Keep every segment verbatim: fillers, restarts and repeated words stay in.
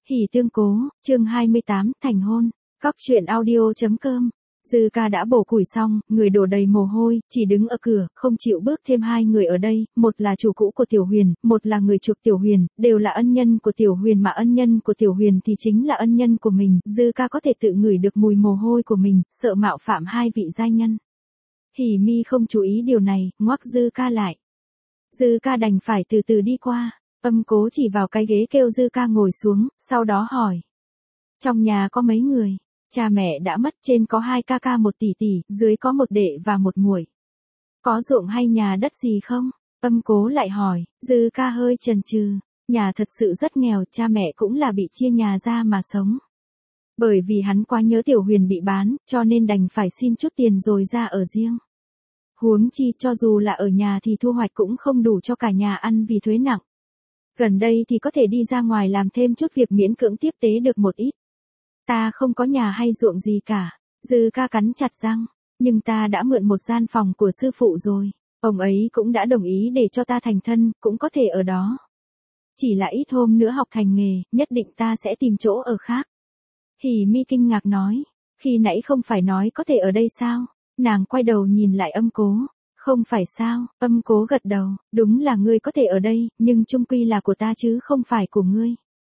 Hỉ tương cố, chương hai mươi tám, thành hôn. Cóc truyện audio.com. Dư ca đã bổ củi xong, người đổ đầy mồ hôi, chỉ đứng ở cửa, không chịu bước thêm hai người ở đây, một là chủ cũ của Tiểu Huyền, một là người chuộc Tiểu Huyền, đều là ân nhân của Tiểu Huyền mà ân nhân của Tiểu Huyền thì chính là ân nhân của mình, Dư ca có thể tự ngửi được mùi mồ hôi của mình, sợ mạo phạm hai vị giai nhân. Hỉ mi không chú ý điều này, ngoắc Dư ca lại. Dư ca đành phải từ từ đi qua, Âm Cố chỉ vào cái ghế kêu Dư ca ngồi xuống, sau đó hỏi. Trong nhà có mấy người? Cha mẹ đã mất, trên có hai ca ca một tỷ tỷ, dưới có một đệ và một muội. Có ruộng hay nhà đất gì không? Âm Cố lại hỏi, Dư ca hơi chần chừ, nhà thật sự rất nghèo, cha mẹ cũng là bị chia nhà ra mà sống. Bởi vì hắn quá nhớ Tiểu Huyền bị bán, cho nên đành phải xin chút tiền rồi ra ở riêng. Huống chi cho dù là ở nhà thì thu hoạch cũng không đủ cho cả nhà ăn vì thuế nặng. Gần đây thì có thể đi ra ngoài làm thêm chút việc miễn cưỡng tiếp tế được một ít. Ta không có nhà hay ruộng gì cả. Dư ca cắn chặt răng. Nhưng ta đã mượn một gian phòng của sư phụ rồi. Ông ấy cũng đã đồng ý để cho ta thành thân, cũng có thể ở đó. Chỉ là ít hôm nữa học thành nghề, nhất định ta sẽ tìm chỗ ở khác. Hỉ mi kinh ngạc nói. Khi nãy không phải nói có thể ở đây sao? Nàng quay đầu nhìn lại Âm Cố. Không phải sao? Âm Cố gật đầu. Đúng là ngươi có thể ở đây, nhưng chung quy là của ta chứ không phải của ngươi.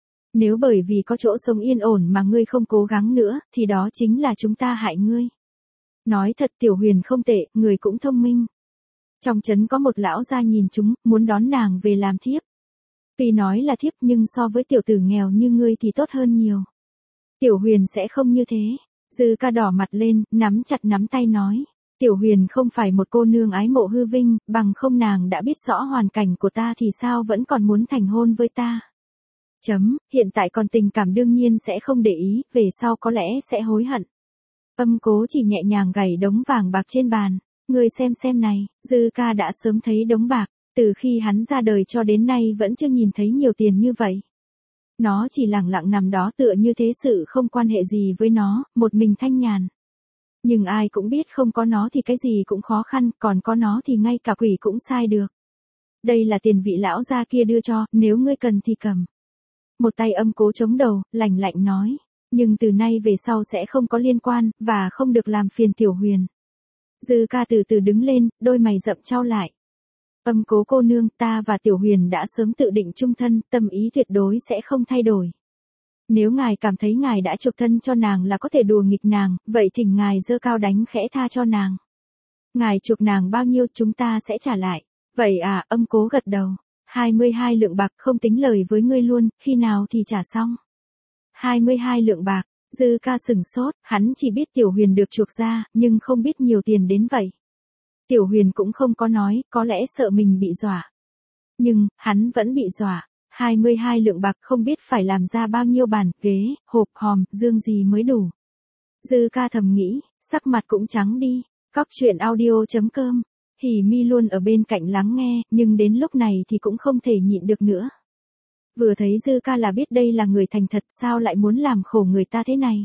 Nếu bởi vì có chỗ sống yên ổn mà ngươi không cố gắng nữa, thì đó chính là chúng ta hại ngươi. Nói thật Tiểu Huyền không tệ, người cũng thông minh. Trong trấn có một lão gia nhìn chúng, muốn đón nàng về làm thiếp. Tuy nói là thiếp nhưng so với tiểu tử nghèo như ngươi thì tốt hơn nhiều. Tiểu Huyền sẽ không như thế. Dư ca đỏ mặt lên, nắm chặt nắm tay nói. Tiểu Huyền không phải một cô nương ái mộ hư vinh, bằng không nàng đã biết rõ hoàn cảnh của ta thì sao vẫn còn muốn thành hôn với ta. Chấm, hiện tại còn tình cảm đương nhiên sẽ không để ý, về sau có lẽ sẽ hối hận. Âm Cố chỉ nhẹ nhàng gảy đống vàng bạc trên bàn. Ngươi xem xem này, Dư ca đã sớm thấy đống bạc, từ khi hắn ra đời cho đến nay vẫn chưa nhìn thấy nhiều tiền như vậy. Nó chỉ lẳng lặng nằm đó tựa như thế sự không quan hệ gì với nó, một mình thanh nhàn. Nhưng ai cũng biết không có nó thì cái gì cũng khó khăn, còn có nó thì ngay cả quỷ cũng sai được. Đây là tiền vị lão gia kia đưa cho, nếu ngươi cần thì cầm. Một tay Âm Cố chống đầu, lạnh lạnh nói. Nhưng từ nay về sau sẽ không có liên quan, và không được làm phiền Tiểu Huyền. Dư ca từ từ đứng lên, đôi mày rậm chau lại. Âm Cố cô nương, ta và Tiểu Huyền đã sớm tự định chung thân, tâm ý tuyệt đối sẽ không thay đổi. Nếu ngài cảm thấy ngài đã chuộc thân cho nàng là có thể đùa nghịch nàng, vậy thỉnh ngài giơ cao đánh khẽ tha cho nàng. Ngài chuộc nàng bao nhiêu chúng ta sẽ trả lại. Vậy à, Âm Cố gật đầu. hai mươi hai lượng bạc không tính lời với ngươi luôn, khi nào thì trả xong. hai mươi hai lượng bạc, Dư ca sừng sốt, hắn chỉ biết Tiểu Huyền được chuộc ra, nhưng không biết nhiều tiền đến vậy. Tiểu Huyền cũng không có nói, có lẽ sợ mình bị dọa. Nhưng, hắn vẫn bị dọa. hai mươi hai lượng bạc không biết phải làm ra bao nhiêu bàn, ghế, hộp, hòm, dương gì mới đủ. Dư ca thầm nghĩ, sắc mặt cũng trắng đi. Cóc truyện audio.com. Hỉ mi luôn ở bên cạnh lắng nghe, nhưng đến lúc này thì cũng không thể nhịn được nữa. Vừa thấy Dư ca là biết đây là người thành thật, sao lại muốn làm khổ người ta thế này.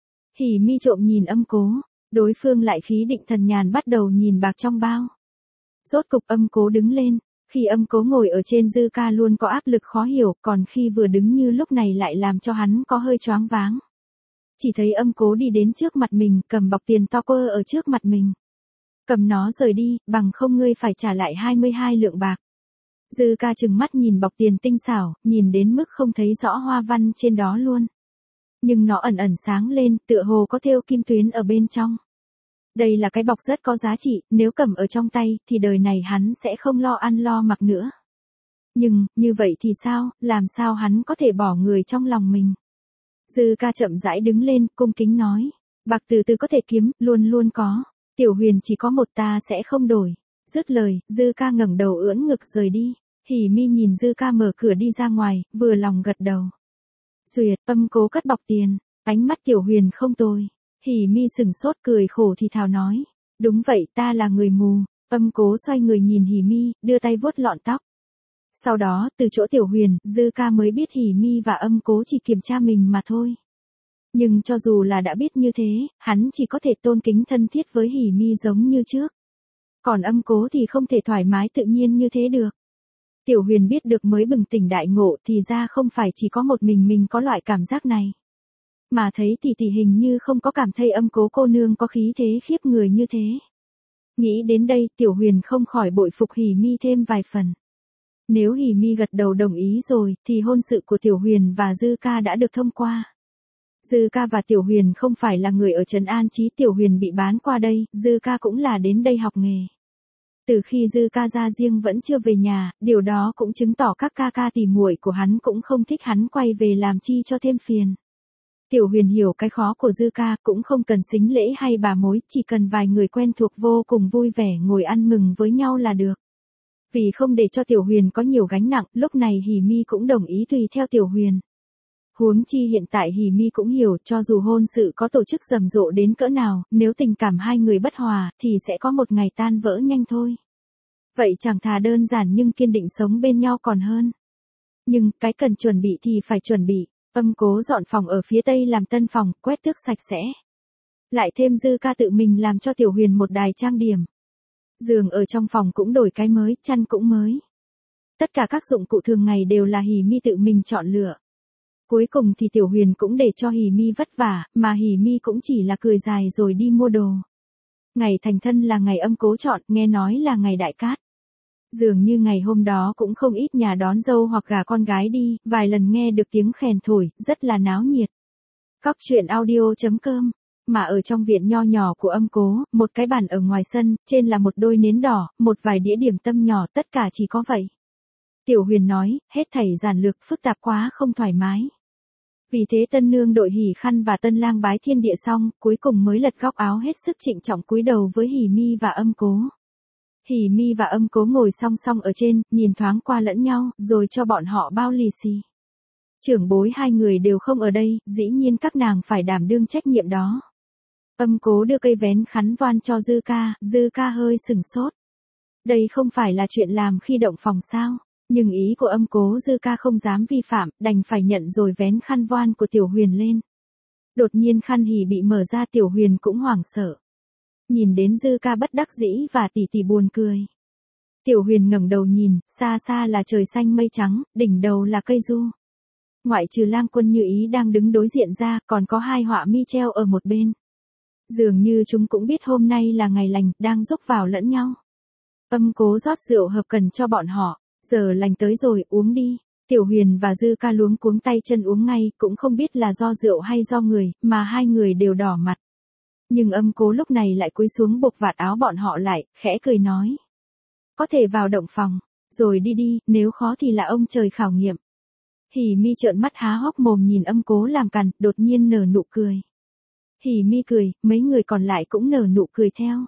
Hỉ mi trộm nhìn Âm Cố, đối phương lại khí định thần nhàn bắt đầu nhìn bạc trong bao. Rốt cục Âm Cố đứng lên, khi Âm Cố ngồi ở trên Dư ca luôn có áp lực khó hiểu, còn khi vừa đứng như lúc này lại làm cho hắn có hơi choáng váng. Chỉ thấy Âm Cố đi đến trước mặt mình, cầm bọc tiền to quơ ở trước mặt mình. Cầm nó rời đi, bằng không ngươi phải trả lại hai mươi hai lượng bạc. Dư ca trừng mắt nhìn bọc tiền tinh xảo, nhìn đến mức không thấy rõ hoa văn trên đó luôn. Nhưng nó ẩn ẩn sáng lên, tựa hồ có thêu kim tuyến ở bên trong. Đây là cái bọc rất có giá trị, nếu cầm ở trong tay, thì đời này hắn sẽ không lo ăn lo mặc nữa. Nhưng, như vậy thì sao, làm sao hắn có thể bỏ người trong lòng mình? Dư ca chậm rãi đứng lên, cung kính nói. Bạc từ từ có thể kiếm, luôn luôn có. Tiểu Huyền chỉ có một ta sẽ không đổi. Dứt lời, Dư ca ngẩng đầu ưỡn ngực rời đi. Hỉ mi nhìn Dư ca mở cửa đi ra ngoài, vừa lòng gật đầu. Duyệt, Âm Cố cất bọc tiền, ánh mắt Tiểu Huyền không tồi. Hỉ mi sừng sốt cười khổ thì thào nói. Đúng vậy, ta là người mù. Âm Cố xoay người nhìn Hỉ mi, đưa tay vuốt lọn tóc. Sau đó, từ chỗ Tiểu Huyền, Dư ca mới biết Hỉ mi và Âm Cố chỉ kiểm tra mình mà thôi. Nhưng cho dù là đã biết như thế, hắn chỉ có thể tôn kính thân thiết với Hỉ mi giống như trước. Còn Âm Cố thì không thể thoải mái tự nhiên như thế được. Tiểu Huyền biết được mới bừng tỉnh đại ngộ thì ra không phải chỉ có một mình mình có loại cảm giác này. Mà thấy tỷ tỷ hình như không có cảm thấy Âm Cố cô nương có khí thế khiếp người như thế. Nghĩ đến đây Tiểu Huyền không khỏi bội phục Hỉ Mi thêm vài phần. Nếu Hỉ Mi gật đầu đồng ý rồi thì hôn sự của Tiểu Huyền và Dư ca đã được thông qua. Dư ca và Tiểu Huyền không phải là người ở Trấn An Chí, Tiểu Huyền bị bán qua đây, Dư ca cũng là đến đây học nghề. Từ khi Dư ca ra riêng vẫn chưa về nhà, điều đó cũng chứng tỏ các ca ca tỉ muội của hắn cũng không thích hắn quay về làm chi cho thêm phiền. Tiểu Huyền hiểu cái khó của Dư ca, cũng không cần sính lễ hay bà mối, chỉ cần vài người quen thuộc vô cùng vui vẻ ngồi ăn mừng với nhau là được. Vì không để cho Tiểu Huyền có nhiều gánh nặng, lúc này Hỉ Mi cũng đồng ý tùy theo Tiểu Huyền. Huống chi hiện tại Hỉ Mi cũng hiểu cho dù hôn sự có tổ chức rầm rộ đến cỡ nào, nếu tình cảm hai người bất hòa thì sẽ có một ngày tan vỡ nhanh thôi. Vậy chẳng thà đơn giản nhưng kiên định sống bên nhau còn hơn. Nhưng cái cần chuẩn bị thì phải chuẩn bị. Âm Cố dọn phòng ở phía tây làm tân phòng, quét tước sạch sẽ. Lại thêm Dư ca tự mình làm cho Tiểu Huyền một đài trang điểm. Giường ở trong phòng cũng đổi cái mới, chăn cũng mới. Tất cả các dụng cụ thường ngày đều là Hỉ Mi tự mình chọn lựa. Cuối cùng thì Tiểu Huyền cũng để cho Hỉ Mi vất vả, mà Hỉ Mi cũng chỉ là cười dài rồi đi mua đồ. Ngày thành thân là ngày Âm Cố chọn, nghe nói là ngày đại cát. Dường như ngày hôm đó cũng không ít nhà đón dâu hoặc gả con gái đi, vài lần nghe được tiếng khèn thổi, rất là náo nhiệt. Cóc truyện audio chấm com. Mà ở trong viện nho nhỏ của Âm Cố, một cái bàn ở ngoài sân, trên là một đôi nến đỏ, một vài đĩa điểm tâm nhỏ, tất cả chỉ có vậy. Tiểu Huyền nói, hết thảy giản lược, phức tạp quá không thoải mái. Vì thế tân nương đội hỉ khăn và tân lang bái thiên địa xong, cuối cùng mới lật góc áo hết sức trịnh trọng cúi đầu với Hỉ Mi và Âm Cố. Hỉ Mi và Âm Cố ngồi song song ở trên, nhìn thoáng qua lẫn nhau, rồi cho bọn họ bao lì xì. Trưởng bối hai người đều không ở đây, dĩ nhiên các nàng phải đảm đương trách nhiệm đó. Âm Cố đưa cây vén khắn voan cho Dư ca, Dư ca hơi sừng sốt. Đây không phải là chuyện làm khi động phòng sao, nhưng ý của Âm Cố Dư ca không dám vi phạm, đành phải nhận rồi vén khăn voan của Tiểu Huyền lên. Đột nhiên khăn hỉ bị mở ra, Tiểu Huyền cũng hoảng sợ. Nhìn đến Dư ca bất đắc dĩ và tỉ tỉ buồn cười. Tiểu Huyền ngẩng đầu nhìn, xa xa là trời xanh mây trắng, đỉnh đầu là cây du. Ngoại trừ Lang Quân Như Ý đang đứng đối diện ra, còn có hai họa mi treo ở một bên. Dường như chúng cũng biết hôm nay là ngày lành, đang rúc vào lẫn nhau. Âm Cố rót rượu hợp cần cho bọn họ, giờ lành tới rồi, uống đi. Tiểu Huyền và Dư ca luống cuống tay chân uống ngay, cũng không biết là do rượu hay do người, mà hai người đều đỏ mặt. Nhưng Âm Cố lúc này lại cúi xuống buộc vạt áo bọn họ lại, khẽ cười nói. Có thể vào động phòng, rồi đi đi, nếu khó thì là ông trời khảo nghiệm. Hỉ Mi trợn mắt há hốc mồm nhìn Âm Cố làm cằn, đột nhiên nở nụ cười. Hỉ Mi cười, mấy người còn lại cũng nở nụ cười theo.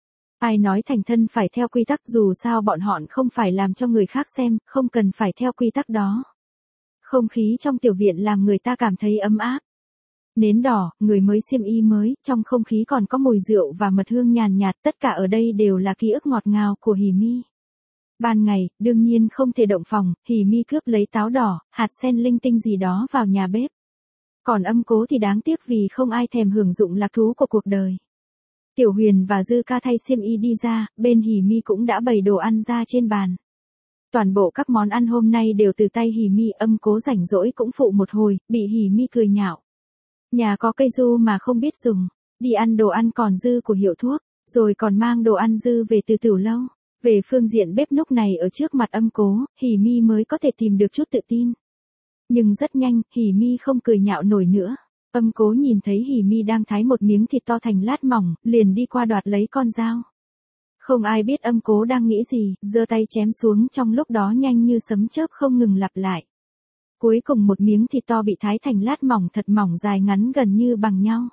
Ai nói thành thân phải theo quy tắc, dù sao bọn họ không phải làm cho người khác xem, không cần phải theo quy tắc đó. Không khí trong tiểu viện làm người ta cảm thấy ấm áp. Nến đỏ, người mới xiêm y mới, trong không khí còn có mùi rượu và mật hương nhàn nhạt, tất cả ở đây đều là ký ức ngọt ngào của Hỉ Mi. Ban ngày, đương nhiên không thể động phòng, Hỉ Mi cướp lấy táo đỏ, hạt sen linh tinh gì đó vào nhà bếp. Còn Âm Cố thì đáng tiếc vì không ai thèm hưởng dụng lạc thú của cuộc đời. Tiểu Huyền và Dư ca thay xiêm y đi ra, bên Hỉ Mi cũng đã bày đồ ăn ra trên bàn. Toàn bộ các món ăn hôm nay đều từ tay Hỉ Mi, Âm Cố rảnh rỗi cũng phụ một hồi, bị Hỉ Mi cười nhạo. Nhà có cây du mà không biết dùng, đi ăn đồ ăn còn dư của hiệu thuốc, rồi còn mang đồ ăn dư về từ Tửu Lâu. Về phương diện bếp núc này ở trước mặt Âm Cố, Hỉ Mi mới có thể tìm được chút tự tin. Nhưng rất nhanh, Hỉ Mi không cười nhạo nổi nữa. Âm Cố nhìn thấy Hỉ Mi đang thái một miếng thịt to thành lát mỏng, liền đi qua đoạt lấy con dao. Không ai biết Âm Cố đang nghĩ gì, giơ tay chém xuống, trong lúc đó nhanh như sấm chớp không ngừng lặp lại. Cuối cùng một miếng thịt to bị thái thành lát mỏng thật mỏng, dài ngắn gần như bằng nhau.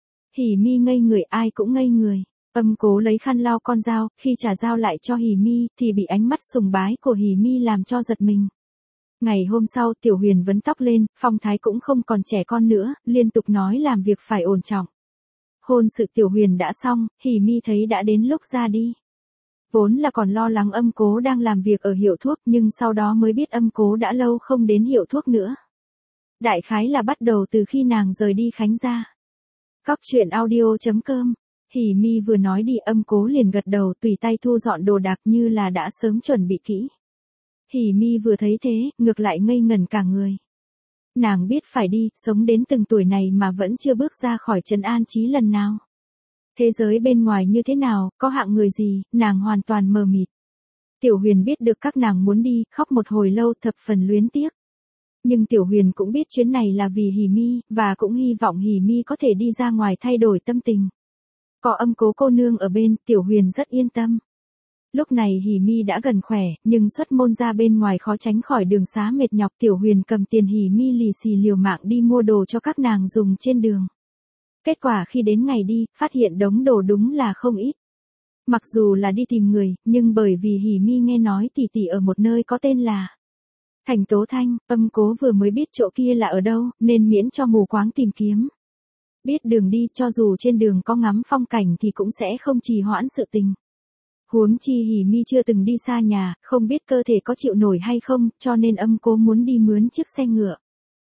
Hỉ Mi ngây người, ai cũng ngây người. Âm Cố lấy khăn lau con dao, khi trả dao lại cho Hỉ Mi thì bị ánh mắt sùng bái của Hỉ Mi làm cho giật mình. Ngày hôm sau, Tiểu Huyền vấn tóc lên, phong thái cũng không còn trẻ con nữa, liên tục nói làm việc phải ổn trọng. Hôn sự Tiểu Huyền đã xong, Hỉ Mi thấy đã đến lúc ra đi. Vốn là còn lo lắng Âm Cố đang làm việc ở hiệu thuốc, nhưng sau đó mới biết Âm Cố đã lâu không đến hiệu thuốc nữa. Đại khái là bắt đầu từ khi nàng rời đi Khánh gia. Cóc truyện audio chấm com. Hỉ Mi vừa nói đi, Âm Cố liền gật đầu, tùy tay thu dọn đồ đạc như là đã sớm chuẩn bị kỹ. Hỉ Mi vừa thấy thế, ngược lại ngây ngẩn cả người. Nàng biết phải đi, sống đến từng tuổi này mà vẫn chưa bước ra khỏi trấn an chí lần nào. Thế giới bên ngoài như thế nào, có hạng người gì, nàng hoàn toàn mờ mịt. Tiểu Huyền biết được các nàng muốn đi, khóc một hồi lâu thập phần luyến tiếc. Nhưng Tiểu Huyền cũng biết chuyến này là vì Hỉ Mi, và cũng hy vọng Hỉ Mi có thể đi ra ngoài thay đổi tâm tình. Có Âm Cố cô nương ở bên, Tiểu Huyền rất yên tâm. Lúc này Hỉ Mi đã gần khỏe, nhưng xuất môn ra bên ngoài khó tránh khỏi đường xá mệt nhọc. Tiểu Huyền cầm tiền Hỉ Mi lì xì liều mạng đi mua đồ cho các nàng dùng trên đường. Kết quả khi đến ngày đi, phát hiện đống đồ đúng là không ít. Mặc dù là đi tìm người, nhưng bởi vì Hỉ Mi nghe nói tỷ tỷ ở một nơi có tên là Thành Tố Thanh, Âm Cố vừa mới biết chỗ kia là ở đâu, nên miễn cho mù quáng tìm kiếm. Biết đường đi, cho dù trên đường có ngắm phong cảnh thì cũng sẽ không trì hoãn sự tình. Huống chi Hỉ Mi chưa từng đi xa nhà, không biết cơ thể có chịu nổi hay không, cho nên Âm Cố muốn đi mướn chiếc xe ngựa.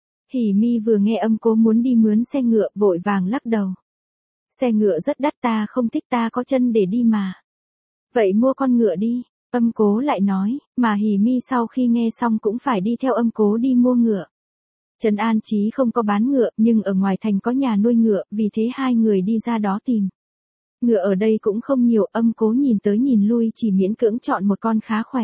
Hỉ Mi vừa nghe Âm Cố muốn đi mướn xe ngựa, vội vàng lắc đầu. Xe ngựa rất đắt, ta không thích, ta có chân để đi mà. Vậy mua con ngựa đi, Âm Cố lại nói, mà Hỉ Mi sau khi nghe xong cũng phải đi theo Âm Cố đi mua ngựa. Trấn An Chí không có bán ngựa, nhưng ở ngoài thành có nhà nuôi ngựa, vì thế hai người đi ra đó tìm. Ngựa ở đây cũng không nhiều, Âm Cố nhìn tới nhìn lui chỉ miễn cưỡng chọn một con khá khỏe.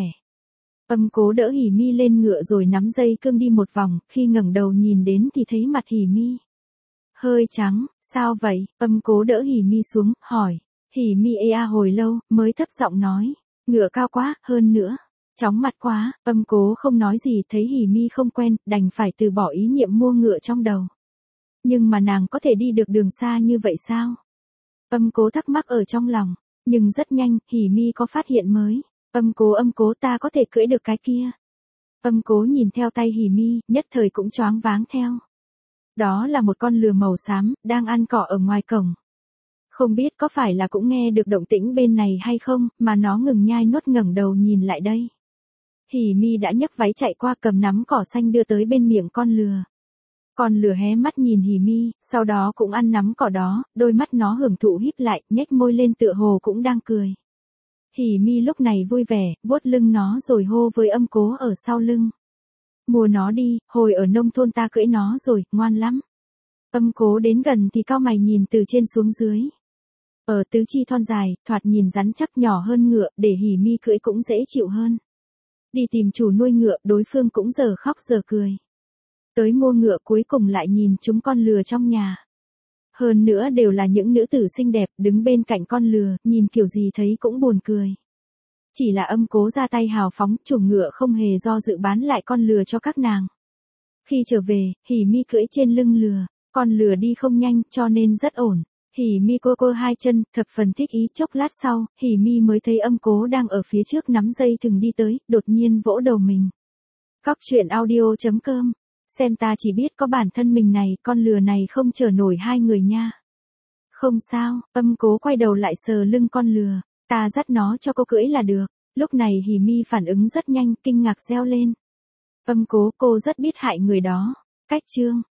Âm Cố đỡ Hỉ Mi lên ngựa rồi nắm dây cương đi một vòng, khi ngẩng đầu nhìn đến thì thấy mặt Hỉ Mi hơi trắng, sao vậy? Âm Cố đỡ Hỉ Mi xuống, hỏi. Hỉ Mi ê a hồi lâu, mới thấp giọng nói, ngựa cao quá, hơn nữa, chóng mặt quá. Âm Cố không nói gì, thấy Hỉ Mi không quen, đành phải từ bỏ ý niệm mua ngựa trong đầu. Nhưng mà nàng có thể đi được đường xa như vậy sao? Âm Cố thắc mắc ở trong lòng, nhưng rất nhanh, Hỉ Mi có phát hiện mới. Âm Cố Âm Cố ta có thể cưỡi được cái kia. Âm Cố nhìn theo tay Hỉ Mi, nhất thời cũng choáng váng theo. Đó là một con lừa màu xám, đang ăn cỏ ở ngoài cổng. Không biết có phải là cũng nghe được động tĩnh bên này hay không, mà nó ngừng nhai nuốt ngẩng đầu nhìn lại đây. Hỉ Mi đã nhấc váy chạy qua cầm nắm cỏ xanh đưa tới bên miệng con lừa. Con lừa hé mắt nhìn Hỉ Mi, sau đó cũng ăn nắm cỏ đó, đôi mắt nó hưởng thụ híp lại, nhếch môi lên tựa hồ cũng đang cười. Hỉ Mi lúc này vui vẻ, vuốt lưng nó rồi hô với Âm Cố ở sau lưng. Mua nó đi, hồi ở nông thôn ta cưỡi nó rồi, ngoan lắm. Âm Cố đến gần thì cau mày nhìn từ trên xuống dưới. Ở tứ chi thon dài, thoạt nhìn rắn chắc, nhỏ hơn ngựa, để Hỉ Mi cưỡi cũng dễ chịu hơn. Đi tìm chủ nuôi ngựa, đối phương cũng giờ khóc giờ cười. Tới mua ngựa cuối cùng lại nhìn chúng con lừa trong nhà. Hơn nữa đều là những nữ tử xinh đẹp, đứng bên cạnh con lừa, nhìn kiểu gì thấy cũng buồn cười. Chỉ là Âm Cố ra tay hào phóng, chủ ngựa không hề do dự bán lại con lừa cho các nàng. Khi trở về, Hỉ Mi cưỡi trên lưng lừa, con lừa đi không nhanh cho nên rất ổn. Hỉ Mi cô cô hai chân, thập phần thích ý. Chốc lát sau, Hỉ Mi mới thấy Âm Cố đang ở phía trước nắm dây thừng đi tới, đột nhiên vỗ đầu mình. Cóc truyện audio chấm com, xem ta chỉ biết có bản thân mình này, con lừa này không chở nổi hai người nha. Không sao, Âm Cố quay đầu lại sờ lưng con lừa, ta dắt nó cho cô cưỡi là được. Lúc này Hỉ Mi phản ứng rất nhanh, kinh ngạc reo lên. Âm Cố, cô rất biết hại người đó. Cách chương